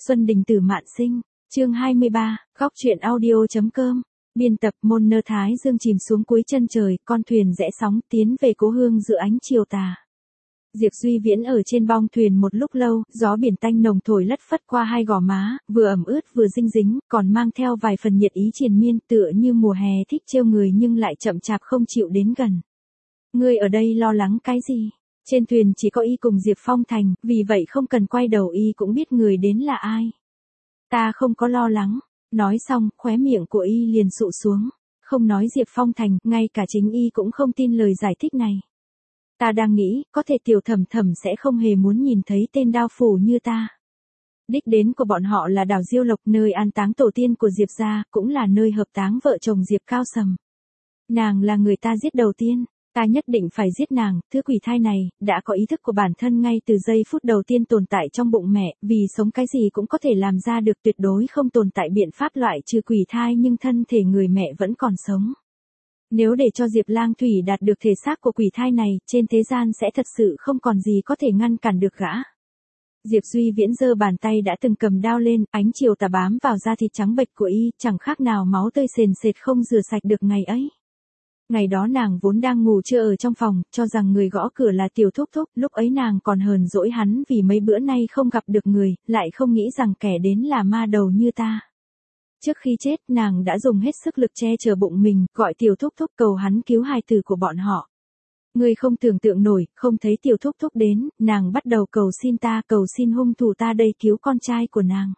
Xuân Đình Tử Mạn Sinh, chương 23, góc truyện audio.com, biên tập Môn Nơ Thái Dương chìm xuống cuối chân trời, con thuyền rẽ sóng tiến về cố hương giữa ánh chiều tà. Diệp Duy Viễn ở trên bong thuyền một lúc lâu, gió biển tanh nồng thổi lất phất qua hai gò má, vừa ẩm ướt vừa dinh dính, còn mang theo vài phần nhiệt ý triền miên, tựa như mùa hè thích trêu người nhưng lại chậm chạp không chịu đến gần. Ngươi ở đây lo lắng cái gì? Trên thuyền chỉ có y cùng Diệp Phong Thành, vì vậy không cần quay đầu y cũng biết người đến là ai. Ta không có lo lắng. Nói xong, khóe miệng của y liền sụ xuống. Không nói Diệp Phong Thành, ngay cả chính y cũng không tin lời giải thích này. Ta đang nghĩ, có thể Tiểu Thẩm Thẩm sẽ không hề muốn nhìn thấy tên đao phủ như ta. Đích đến của bọn họ là đảo Diêu Lộc, nơi an táng tổ tiên của Diệp gia, cũng là nơi hợp táng vợ chồng Diệp Cao Sầm. Nàng là người ta giết đầu tiên. Ta nhất định phải giết nàng, thứ quỷ thai này, đã có ý thức của bản thân ngay từ giây phút đầu tiên tồn tại trong bụng mẹ, vì sống cái gì cũng có thể làm ra được, tuyệt đối không tồn tại biện pháp loại trừ quỷ thai, nhưng thân thể người mẹ vẫn còn sống. Nếu để cho Diệp Lang Thủy đạt được thể xác của quỷ thai này, trên thế gian sẽ thật sự không còn gì có thể ngăn cản được gã. Diệp Duy Viễn giơ bàn tay đã từng cầm đao lên, ánh chiều tà bám vào da thịt trắng bệch của y, chẳng khác nào máu tươi sền sệt không rửa sạch được ngày ấy. Ngày đó nàng vốn đang ngủ trưa ở trong phòng, cho rằng người gõ cửa là Tiểu Thúc Thúc, lúc ấy nàng còn hờn dỗi hắn vì mấy bữa nay không gặp được người, lại không nghĩ rằng kẻ đến là ma đầu như ta. Trước khi chết, nàng đã dùng hết sức lực che chở bụng mình, gọi Tiểu Thúc Thúc cầu hắn cứu hài tử của bọn họ. Người không tưởng tượng nổi, không thấy Tiểu Thúc Thúc đến, nàng bắt đầu cầu xin ta, cầu xin hung thủ ta đây cứu con trai của nàng.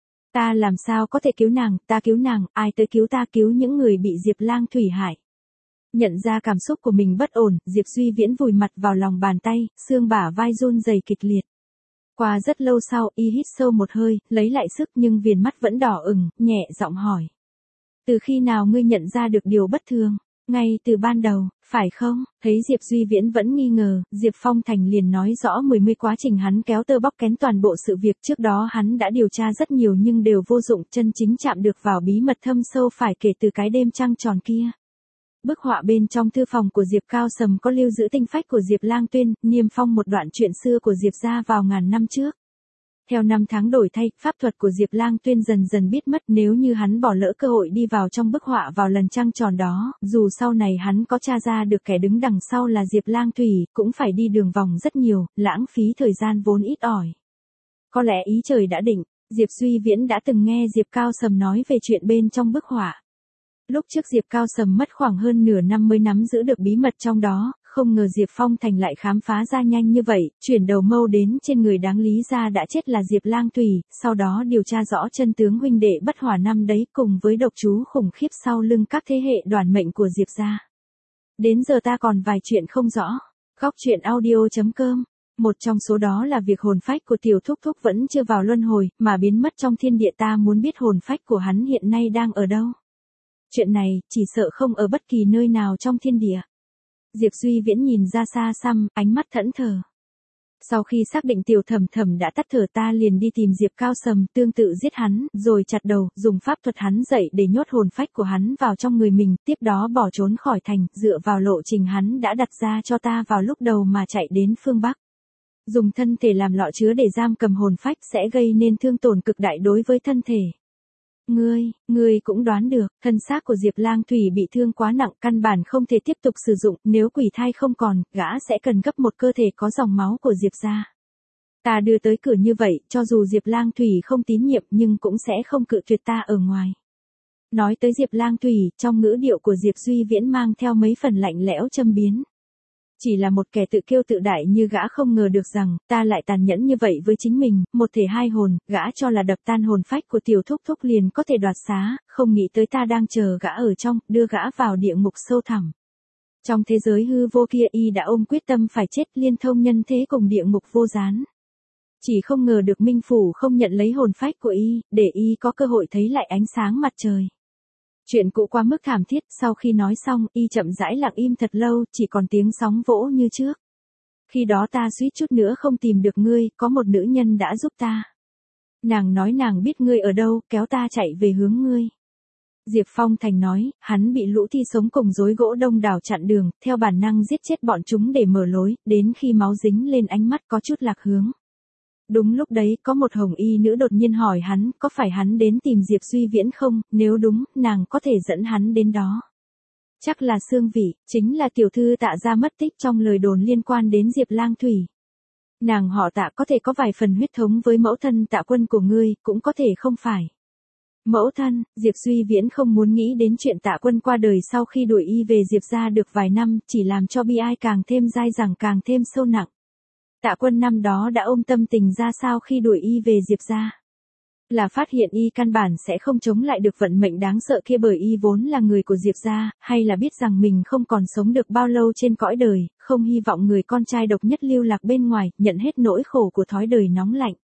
Ta làm sao có thể cứu nàng, ta cứu nàng, ai tới cứu ta, cứu những người bị Diệp Lang Thủy hại. Nhận ra cảm xúc của mình bất ổn, Diệp Duy Viễn vùi mặt vào lòng bàn tay, xương bả vai run rẩy kịch liệt. Qua rất lâu sau, y hít sâu một hơi, lấy lại sức nhưng viền mắt vẫn đỏ ửng, nhẹ giọng hỏi. Từ khi nào ngươi nhận ra được điều bất thường? Ngay từ ban đầu, phải không? Thấy Diệp Duy Viễn vẫn nghi ngờ, Diệp Phong Thành liền nói rõ mười quá trình hắn kéo tơ bóc kén toàn bộ sự việc. Trước đó hắn đã điều tra rất nhiều nhưng đều vô dụng, chân chính chạm được vào bí mật thâm sâu phải kể từ cái đêm trăng tròn kia. Bức họa bên trong thư phòng của Diệp Cao Sầm có lưu giữ tinh phách của Diệp Lang Tuyên, niêm phong một đoạn chuyện xưa của Diệp gia vào ngàn năm trước. Theo năm tháng đổi thay, pháp thuật của Diệp Lang Tuyên dần dần biết mất, nếu như hắn bỏ lỡ cơ hội đi vào trong bức họa vào lần trăng tròn đó, dù sau này hắn có tra ra được kẻ đứng đằng sau là Diệp Lang Thủy, cũng phải đi đường vòng rất nhiều, lãng phí thời gian vốn ít ỏi. Có lẽ ý trời đã định, Diệp Duy Viễn đã từng nghe Diệp Cao Sầm nói về chuyện bên trong bức họa. Lúc trước Diệp Cao Sầm mất khoảng hơn nửa năm mới nắm giữ được bí mật trong đó, không ngờ Diệp Phong Thành lại khám phá ra nhanh như vậy, chuyển đầu mâu đến trên người đáng lý ra đã chết là Diệp Lang Thủy, sau đó điều tra rõ chân tướng huynh đệ bất hòa năm đấy cùng với độc chú khủng khiếp sau lưng các thế hệ đoàn mệnh của Diệp gia. Đến giờ ta còn vài chuyện không rõ. Góc truyện audio.com. Một trong số đó là việc hồn phách của Tiểu Thúc Thúc vẫn chưa vào luân hồi, mà biến mất trong thiên địa, ta muốn biết hồn phách của hắn hiện nay đang ở đâu. Chuyện này, chỉ sợ không ở bất kỳ nơi nào trong thiên địa. Diệp Duy Viễn nhìn ra xa xăm, ánh mắt thẫn thờ. Sau khi xác định Tiểu Thẩm Thẩm đã tắt thở, ta liền đi tìm Diệp Cao Sầm, tương tự giết hắn, rồi chặt đầu, dùng pháp thuật hắn dậy để nhốt hồn phách của hắn vào trong người mình, tiếp đó bỏ trốn khỏi thành, dựa vào lộ trình hắn đã đặt ra cho ta vào lúc đầu mà chạy đến phương Bắc. Dùng thân thể làm lọ chứa để giam cầm hồn phách sẽ gây nên thương tổn cực đại đối với thân thể. Ngươi cũng đoán được, thân xác của Diệp Lang Thủy bị thương quá nặng, căn bản không thể tiếp tục sử dụng, nếu quỷ thai không còn, gã sẽ cần gấp một cơ thể có dòng máu của Diệp gia. Ta đưa tới cửa như vậy, cho dù Diệp Lang Thủy không tín nhiệm nhưng cũng sẽ không cự tuyệt ta ở ngoài. Nói tới Diệp Lang Thủy, trong ngữ điệu của Diệp Duy Viễn mang theo mấy phần lạnh lẽo châm biếm. Chỉ là một kẻ tự kiêu tự đại như gã không ngờ được rằng, ta lại tàn nhẫn như vậy với chính mình, một thể hai hồn, gã cho là đập tan hồn phách của Tiểu Thúc Thúc liền có thể đoạt xá, không nghĩ tới ta đang chờ gã ở trong, đưa gã vào địa ngục sâu thẳm. Trong thế giới hư vô kia y đã ôm quyết tâm phải chết, liên thông nhân thế cùng địa ngục vô gián. Chỉ không ngờ được Minh Phủ không nhận lấy hồn phách của y, để y có cơ hội thấy lại ánh sáng mặt trời. Chuyện cũ quá mức thảm thiết, sau khi nói xong, y chậm rãi lặng im thật lâu, chỉ còn tiếng sóng vỗ như trước. Khi đó ta suýt chút nữa không tìm được ngươi, có một nữ nhân đã giúp ta. Nàng nói nàng biết ngươi ở đâu, kéo ta chạy về hướng ngươi. Diệp Phong Thành nói, hắn bị lũ thi sống cùng rối gỗ đông đảo chặn đường, theo bản năng giết chết bọn chúng để mở lối, đến khi máu dính lên ánh mắt có chút lạc hướng. Đúng lúc đấy có một hồng y nữ đột nhiên hỏi hắn có phải hắn đến tìm Diệp Duy Viễn không, nếu đúng, nàng có thể dẫn hắn đến đó. Chắc là Sương Vị, chính là tiểu thư Tạ gia mất tích trong lời đồn liên quan đến Diệp Lang Thủy. Nàng họ Tạ có thể có vài phần huyết thống với mẫu thân Tạ Quân của ngươi, cũng có thể không phải. Mẫu thân, Diệp Duy Viễn không muốn nghĩ đến chuyện Tạ Quân qua đời sau khi đuổi y về Diệp gia được vài năm, chỉ làm cho bi ai càng thêm dai dẳng càng thêm sâu nặng. Tạ Quân năm đó đã ôm tâm tình ra sao khi đuổi y về Diệp gia? Là phát hiện y căn bản sẽ không chống lại được vận mệnh đáng sợ kia bởi y vốn là người của Diệp gia, hay là biết rằng mình không còn sống được bao lâu trên cõi đời, không hy vọng người con trai độc nhất lưu lạc bên ngoài, nhận hết nỗi khổ của thói đời nóng lạnh.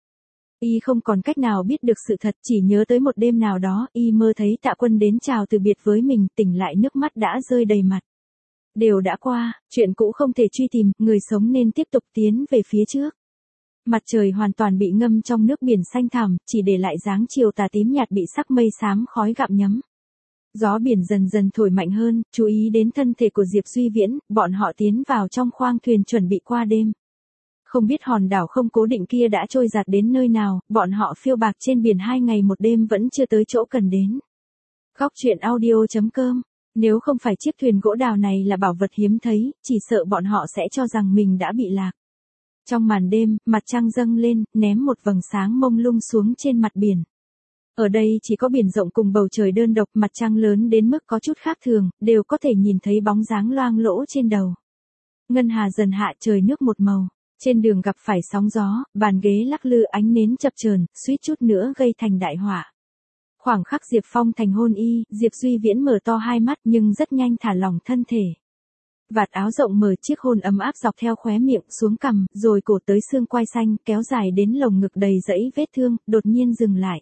Y không còn cách nào biết được sự thật, chỉ nhớ tới một đêm nào đó, y mơ thấy Tạ Quân đến chào từ biệt với mình, tỉnh lại nước mắt đã rơi đầy mặt. Đều đã qua, chuyện cũ không thể truy tìm, người sống nên tiếp tục tiến về phía trước. Mặt trời hoàn toàn bị ngâm trong nước biển xanh thẳm, chỉ để lại dáng chiều tà tím nhạt bị sắc mây xám khói gặm nhấm. Gió biển dần dần thổi mạnh hơn, chú ý đến thân thể của Diệp Duy Viễn, bọn họ tiến vào trong khoang thuyền chuẩn bị qua đêm. Không biết hòn đảo không cố định kia đã trôi giạt đến nơi nào, bọn họ phiêu bạc trên biển 2 ngày một đêm vẫn chưa tới chỗ cần đến. Góc truyện audio.com. Nếu không phải chiếc thuyền gỗ đào này là bảo vật hiếm thấy, chỉ sợ bọn họ sẽ cho rằng mình đã bị lạc. Trong màn đêm, mặt trăng dâng lên, ném một vầng sáng mông lung xuống trên mặt biển. Ở đây chỉ có biển rộng cùng bầu trời đơn độc, mặt trăng lớn đến mức có chút khác thường, đều có thể nhìn thấy bóng dáng loang lỗ trên đầu. Ngân hà dần hạ, trời nước một màu. Trên đường gặp phải sóng gió, bàn ghế lắc lư, ánh nến chập chờn, suýt chút nữa gây thành đại họa. Khoảng khắc Diệp Phong thành hôn y, Diệp Duy Viễn mở to hai mắt nhưng rất nhanh thả lỏng thân thể. Vạt áo rộng mở, chiếc hôn ấm áp dọc theo khóe miệng xuống cằm, rồi cổ tới xương quai xanh, kéo dài đến lồng ngực đầy rẫy vết thương, đột nhiên dừng lại.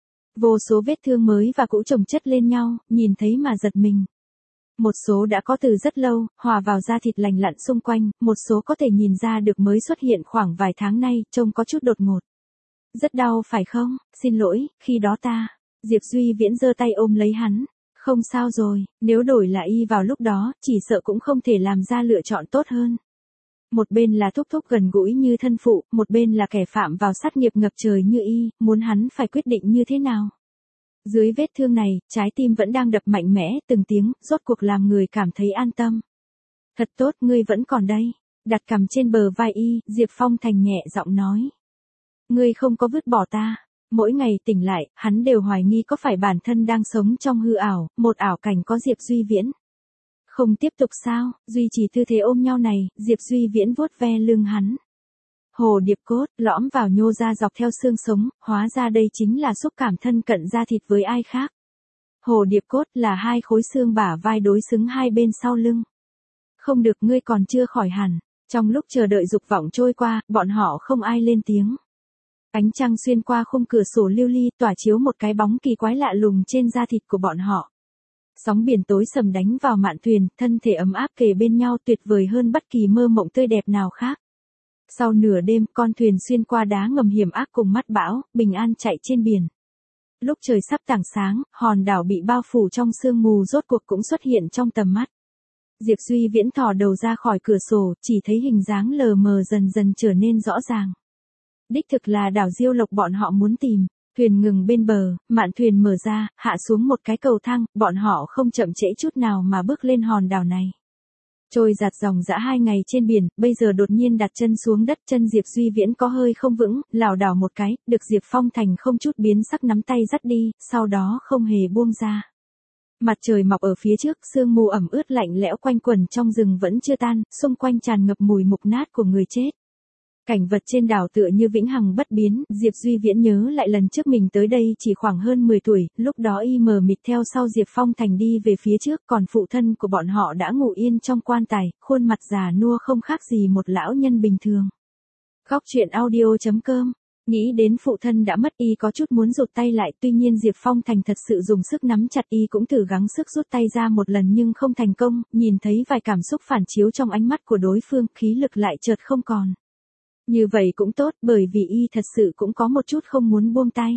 Vô số vết thương mới và cũ chồng chất lên nhau, nhìn thấy mà giật mình. Một số đã có từ rất lâu, hòa vào da thịt lành lặn xung quanh, một số có thể nhìn ra được mới xuất hiện khoảng vài tháng nay, trông có chút đột ngột. Rất đau phải không? Xin lỗi, khi đó ta. Diệp Duy Viễn giơ tay ôm lấy hắn. Không sao rồi, nếu đổi là y vào lúc đó, chỉ sợ cũng không thể làm ra lựa chọn tốt hơn. Một bên là thúc thúc gần gũi như thân phụ, một bên là kẻ phạm vào sát nghiệp ngập trời như y, muốn hắn phải quyết định như thế nào. Dưới vết thương này, trái tim vẫn đang đập mạnh mẽ, từng tiếng, rốt cuộc làm người cảm thấy an tâm. Thật tốt, ngươi vẫn còn đây. Đặt cằm trên bờ vai y, Diệp Phong thành nhẹ giọng nói. Ngươi không có vứt bỏ ta. Mỗi ngày tỉnh lại, hắn đều hoài nghi có phải bản thân đang sống trong hư ảo, một ảo cảnh có Diệp Duy Viễn. Không tiếp tục sao, duy trì tư thế ôm nhau này, Diệp Duy Viễn vuốt ve lưng hắn. Hồ điệp cốt, lõm vào nhô ra dọc theo xương sống, hóa ra đây chính là xúc cảm thân cận da thịt với ai khác. Hồ điệp cốt là hai khối xương bả vai đối xứng hai bên sau lưng. Không được, ngươi còn chưa khỏi hẳn. Trong lúc chờ đợi dục vọng trôi qua, bọn họ không ai lên tiếng. Ánh trăng xuyên qua khung cửa sổ lưu ly tỏa chiếu một cái bóng kỳ quái lạ lùng trên da thịt của bọn họ. Sóng biển tối sầm đánh vào mạn thuyền, thân thể ấm áp kề bên nhau tuyệt vời hơn bất kỳ mơ mộng tươi đẹp nào khác. Sau nửa đêm, con thuyền xuyên qua đá ngầm hiểm ác cùng mắt bão, bình an chạy trên biển. Lúc trời sắp tảng sáng, hòn đảo bị bao phủ trong sương mù rốt cuộc cũng xuất hiện trong tầm mắt. Diệp Duy Viễn thò đầu ra khỏi cửa sổ, chỉ thấy hình dáng lờ mờ dần dần trở nên rõ ràng. Đích thực là đảo Diêu Lộc bọn họ muốn tìm. Thuyền ngừng bên bờ, mạn thuyền mở ra, hạ xuống một cái cầu thang, bọn họ không chậm trễ chút nào mà bước lên hòn đảo này. Trôi giạt dòng dã 2 ngày trên biển, bây giờ đột nhiên đặt chân xuống đất, chân Diệp Duy Viễn có hơi không vững, lảo đảo một cái, được Diệp Phong thành không chút biến sắc nắm tay dắt đi, sau đó không hề buông ra. Mặt trời mọc ở phía trước, sương mù ẩm ướt lạnh lẽo quanh quẩn trong rừng vẫn chưa tan, xung quanh tràn ngập mùi mục nát của người chết. Cảnh vật trên đảo tựa như vĩnh hằng bất biến, Diệp Duy Viễn nhớ lại lần trước mình tới đây chỉ khoảng hơn 10 tuổi, lúc đó y mờ mịt theo sau Diệp Phong thành đi về phía trước, còn phụ thân của bọn họ đã ngủ yên trong quan tài, khuôn mặt già nua không khác gì một lão nhân bình thường. Góc truyện audio.com. Nghĩ đến phụ thân đã mất, y có chút muốn rụt tay lại, tuy nhiên Diệp Phong thành thật sự dùng sức nắm chặt, y cũng thử gắng sức rút tay ra một lần nhưng không thành công, nhìn thấy vài cảm xúc phản chiếu trong ánh mắt của đối phương, khí lực lại chợt không còn. Như vậy cũng tốt, bởi vì y thật sự cũng có một chút không muốn buông tay.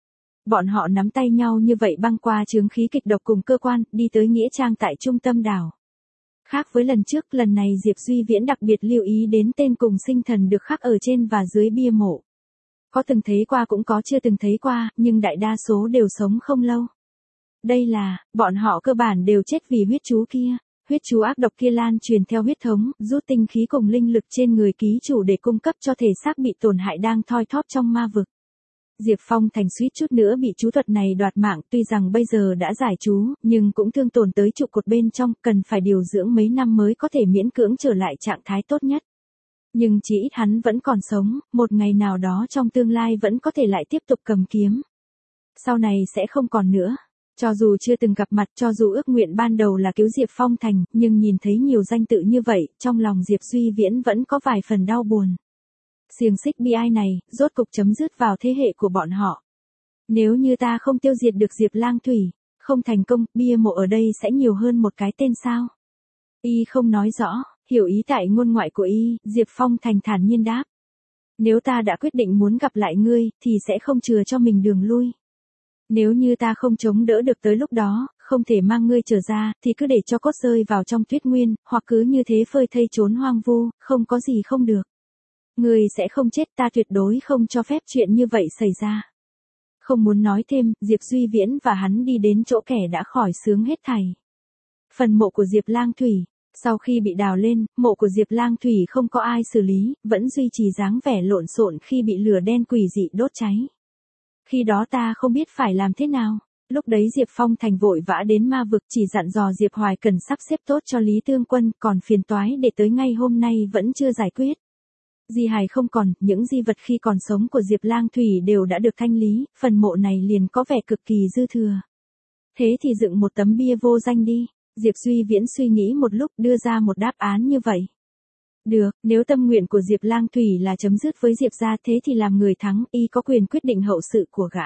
Bọn họ nắm tay nhau như vậy băng qua chướng khí kịch độc cùng cơ quan, đi tới nghĩa trang tại trung tâm đảo. Khác với lần trước, lần này Diệp Duy Viễn đặc biệt lưu ý đến tên cùng sinh thần được khắc ở trên và dưới bia mộ. Có từng thấy qua cũng có chưa từng thấy qua, nhưng đại đa số đều sống không lâu. Đây là, bọn họ cơ bản đều chết vì huyết chú kia. Huyết chú ác độc kia lan truyền theo huyết thống, rút tinh khí cùng linh lực trên người ký chủ để cung cấp cho thể xác bị tổn hại đang thoi thóp trong ma vực. Diệp Phong Thành suýt chút nữa bị chú thuật này đoạt mạng, tuy rằng bây giờ đã giải chú, nhưng cũng thương tổn tới trụ cột bên trong, cần phải điều dưỡng mấy năm mới có thể miễn cưỡng trở lại trạng thái tốt nhất. Nhưng chỉ ít hắn vẫn còn sống, một ngày nào đó trong tương lai vẫn có thể lại tiếp tục cầm kiếm. Sau này sẽ không còn nữa. Cho dù chưa từng gặp mặt, cho dù ước nguyện ban đầu là cứu Diệp Phong Thành, nhưng nhìn thấy nhiều danh tự như vậy, trong lòng Diệp Duy Viễn vẫn có vài phần đau buồn. Xiềng xích bi ai này, rốt cục chấm dứt vào thế hệ của bọn họ. Nếu như ta không tiêu diệt được Diệp Lang Thủy, không thành công, bia mộ ở đây sẽ nhiều hơn một cái tên sao? Y không nói rõ, hiểu ý tại ngôn ngoại của Y, Diệp Phong Thành thản nhiên đáp. Nếu ta đã quyết định muốn gặp lại ngươi, thì sẽ không chừa cho mình đường lui. Nếu như ta không chống đỡ được tới lúc đó, không thể mang ngươi trở ra, thì cứ để cho cốt rơi vào trong tuyết nguyên, hoặc cứ như thế phơi thây trốn hoang vu, không có gì không được. Ngươi sẽ không chết, ta tuyệt đối không cho phép chuyện như vậy xảy ra. Không muốn nói thêm, Diệp Duy Viễn và hắn đi đến chỗ kẻ đã khỏi sướng hết thảy. Phần mộ của Diệp Lang Thủy. Sau khi bị đào lên, mộ của Diệp Lang Thủy không có ai xử lý, vẫn duy trì dáng vẻ lộn xộn khi bị lửa đen quỷ dị đốt cháy. Khi đó ta không biết phải làm thế nào. Lúc đấy Diệp Phong Thành vội vã đến ma vực, chỉ dặn dò Diệp Hoài cần sắp xếp tốt cho Lý Tương Quân, còn phiền toái để tới ngay hôm nay vẫn chưa giải quyết. Di hài không còn, những di vật khi còn sống của Diệp Lang Thủy đều đã được thanh lý, phần mộ này liền có vẻ cực kỳ dư thừa. Thế thì dựng một tấm bia vô danh đi. Diệp Duy Viễn suy nghĩ một lúc đưa ra một đáp án như vậy. Được, nếu tâm nguyện của Diệp Lang Thủy là chấm dứt với Diệp gia, thế thì làm người thắng, y có quyền quyết định hậu sự của gã.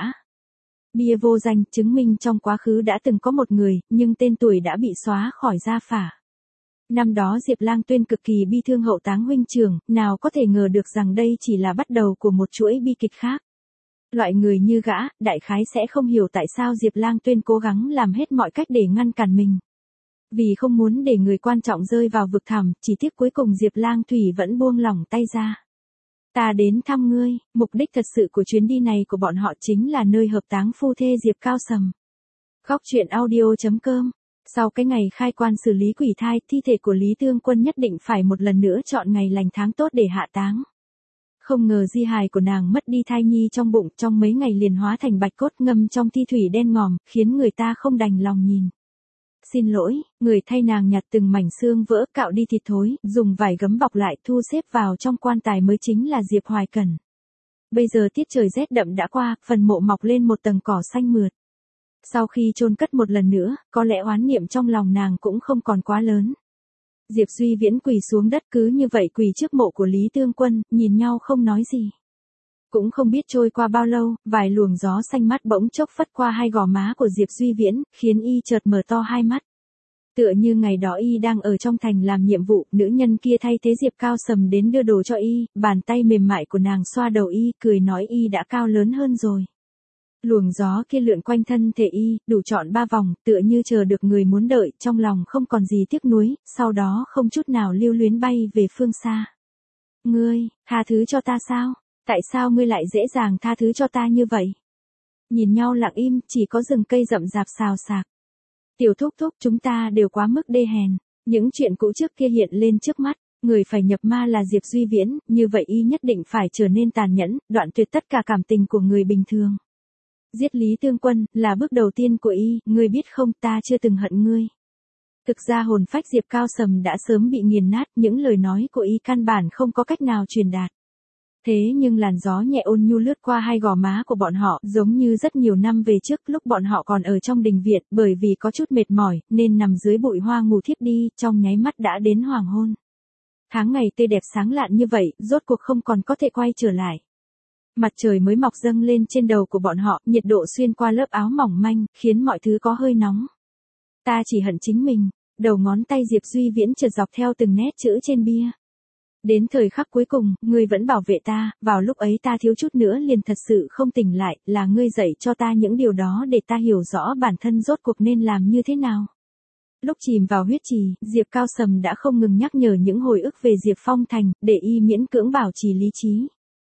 Bia vô danh chứng minh trong quá khứ đã từng có một người, nhưng tên tuổi đã bị xóa khỏi gia phả. Năm đó Diệp Lang Tuyên cực kỳ bi thương hậu táng huynh trưởng, nào có thể ngờ được rằng đây chỉ là bắt đầu của một chuỗi bi kịch khác. Loại người như gã, đại khái sẽ không hiểu tại sao Diệp Lang Tuyên cố gắng làm hết mọi cách để ngăn cản mình. Vì không muốn để người quan trọng rơi vào vực thẳm, chỉ tiếc cuối cùng Diệp Lang Thủy vẫn buông lỏng tay ra. Ta đến thăm ngươi, mục đích thật sự của chuyến đi này của bọn họ chính là nơi hợp táng phu thê Diệp Cao Sầm. Góc truyện audio.com. Sau cái ngày khai quan xử lý quỷ thai, thi thể của Lý Tương Quân nhất định phải một lần nữa chọn ngày lành tháng tốt để hạ táng. Không ngờ di hài của nàng mất đi thai nhi trong bụng, trong mấy ngày liền hóa thành bạch cốt ngâm trong thi thủy đen ngòm, khiến người ta không đành lòng nhìn. Xin lỗi, người thay nàng nhặt từng mảnh xương vỡ, cạo đi thịt thối, dùng vải gấm bọc lại, thu xếp vào trong quan tài mới chính là Diệp Hoài Cẩn. Bây giờ tiết trời rét đậm đã qua, phần mộ mọc lên một tầng cỏ xanh mượt. Sau khi chôn cất một lần nữa, có lẽ oán niệm trong lòng nàng cũng không còn quá lớn. Diệp Duy Viễn quỳ xuống đất cứ như vậy quỳ trước mộ của Lý Tương Quân, nhìn nhau không nói gì. Cũng không biết trôi qua bao lâu, vài luồng gió xanh mát bỗng chốc phất qua hai gò má của Diệp Duy Viễn, khiến y chợt mở to hai mắt. Tựa như ngày đó y đang ở trong thành làm nhiệm vụ, nữ nhân kia thay thế Diệp Cao Sầm đến đưa đồ cho y, bàn tay mềm mại của nàng xoa đầu y, cười nói y đã cao lớn hơn rồi. Luồng gió kia lượn quanh thân thể y, đủ trọn 3 vòng, tựa như chờ được người muốn đợi, trong lòng không còn gì tiếc nuối, sau đó không chút nào lưu luyến bay về phương xa. Ngươi, tha thứ cho ta sao? Tại sao ngươi lại dễ dàng tha thứ cho ta như vậy? Nhìn nhau lặng im, chỉ có rừng cây rậm rạp xào xạc. Tiểu thúc thúc, chúng ta đều quá mức đê hèn. Những chuyện cũ trước kia hiện lên trước mắt. Người phải nhập ma là Diệp Duy Viễn, như vậy y nhất định phải trở nên tàn nhẫn, đoạn tuyệt tất cả cảm tình của người bình thường. Giết Lý Tương Quân, là bước đầu tiên của y, ngươi biết không, ta chưa từng hận ngươi. Thực ra hồn phách Diệp Cao Sầm đã sớm bị nghiền nát, những lời nói của y căn bản không có cách nào truyền đạt. Thế nhưng làn gió nhẹ ôn nhu lướt qua hai gò má của bọn họ, giống như rất nhiều năm về trước lúc bọn họ còn ở trong đình viện, bởi vì có chút mệt mỏi, nên nằm dưới bụi hoa ngủ thiếp đi, trong nháy mắt đã đến hoàng hôn. Tháng ngày tươi đẹp sáng lạn như vậy, rốt cuộc không còn có thể quay trở lại. Mặt trời mới mọc dâng lên trên đầu của bọn họ, nhiệt độ xuyên qua lớp áo mỏng manh, khiến mọi thứ có hơi nóng. Ta chỉ hận chính mình, đầu ngón tay Diệp Duy Viễn trượt dọc theo từng nét chữ trên bia. Đến thời khắc cuối cùng, ngươi vẫn bảo vệ ta, vào lúc ấy ta thiếu chút nữa liền thật sự không tỉnh lại, là ngươi dạy cho ta những điều đó để ta hiểu rõ bản thân rốt cuộc nên làm như thế nào. Lúc chìm vào huyết trì, Diệp Cao Sầm đã không ngừng nhắc nhở những hồi ức về Diệp Phong Thành, để y miễn cưỡng bảo trì lý trí.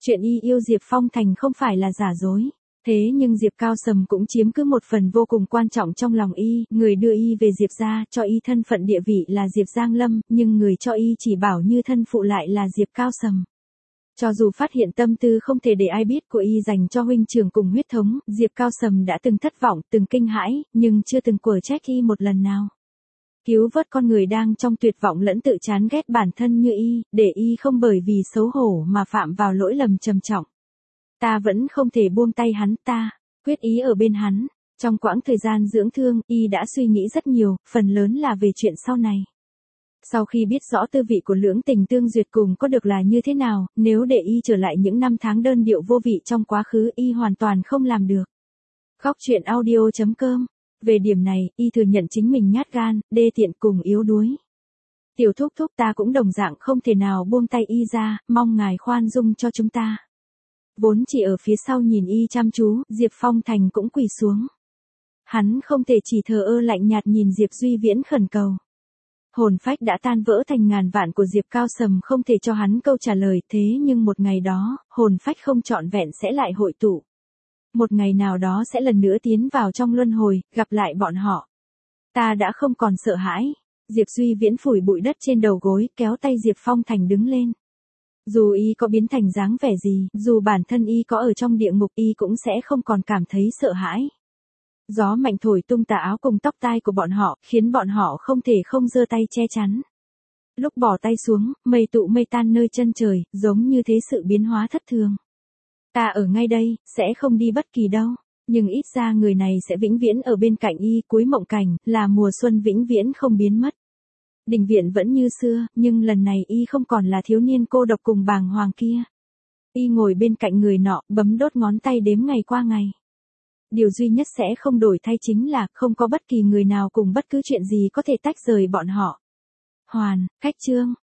Chuyện y yêu Diệp Phong Thành không phải là giả dối. Thế nhưng Diệp Cao Sầm cũng chiếm cứ một phần vô cùng quan trọng trong lòng y, người đưa y về Diệp gia, cho y thân phận địa vị là Diệp Giang Lâm, nhưng người cho y chỉ bảo như thân phụ lại là Diệp Cao Sầm. Cho dù phát hiện tâm tư không thể để ai biết của y dành cho huynh trưởng cùng huyết thống, Diệp Cao Sầm đã từng thất vọng, từng kinh hãi, nhưng chưa từng quở trách y một lần nào. Cứu vớt con người đang trong tuyệt vọng lẫn tự chán ghét bản thân như y, để y không bởi vì xấu hổ mà phạm vào lỗi lầm trầm trọng. Ta vẫn không thể buông tay hắn, ta quyết ý ở bên hắn. Trong quãng thời gian dưỡng thương, y đã suy nghĩ rất nhiều, phần lớn là về chuyện sau này. Sau khi biết rõ tư vị của lưỡng tình tương duyệt cùng có được là như thế nào, nếu để y trở lại những năm tháng đơn điệu vô vị trong quá khứ, y hoàn toàn không làm được. Góc truyện audio.com. Về điểm này, y thừa nhận chính mình nhát gan, đê tiện cùng yếu đuối. Tiểu thúc thúc, ta cũng đồng dạng không thể nào buông tay y ra, mong ngài khoan dung cho chúng ta. Vốn chỉ ở phía sau nhìn y chăm chú, Diệp Phong Thành cũng quỳ xuống. Hắn không thể chỉ thờ ơ lạnh nhạt nhìn Diệp Duy Viễn khẩn cầu. Hồn phách đã tan vỡ thành ngàn vạn của Diệp Cao Sầm không thể cho hắn câu trả lời, thế nhưng một ngày đó, hồn phách không trọn vẹn sẽ lại hội tụ. Một ngày nào đó sẽ lần nữa tiến vào trong luân hồi, gặp lại bọn họ. Ta đã không còn sợ hãi. Diệp Duy Viễn phủi bụi đất trên đầu gối, kéo tay Diệp Phong Thành đứng lên. Dù y có biến thành dáng vẻ gì, dù bản thân y có ở trong địa ngục, y cũng sẽ không còn cảm thấy sợ hãi. Gió mạnh thổi tung tà áo cùng tóc tai của bọn họ, khiến bọn họ không thể không giơ tay che chắn. Lúc bỏ tay xuống, mây tụ mây tan nơi chân trời, giống như thế sự biến hóa thất thường. Ta ở ngay đây, sẽ không đi bất kỳ đâu, nhưng ít ra người này sẽ vĩnh viễn ở bên cạnh y, cuối mộng cảnh, là mùa xuân vĩnh viễn không biến mất. Đình viện vẫn như xưa, nhưng lần này y không còn là thiếu niên cô độc cùng bàng hoàng kia. Y ngồi bên cạnh người nọ, bấm đốt ngón tay đếm ngày qua ngày. Điều duy nhất sẽ không đổi thay chính là không có bất kỳ người nào cùng bất cứ chuyện gì có thể tách rời bọn họ. Hoàn, Khách Chương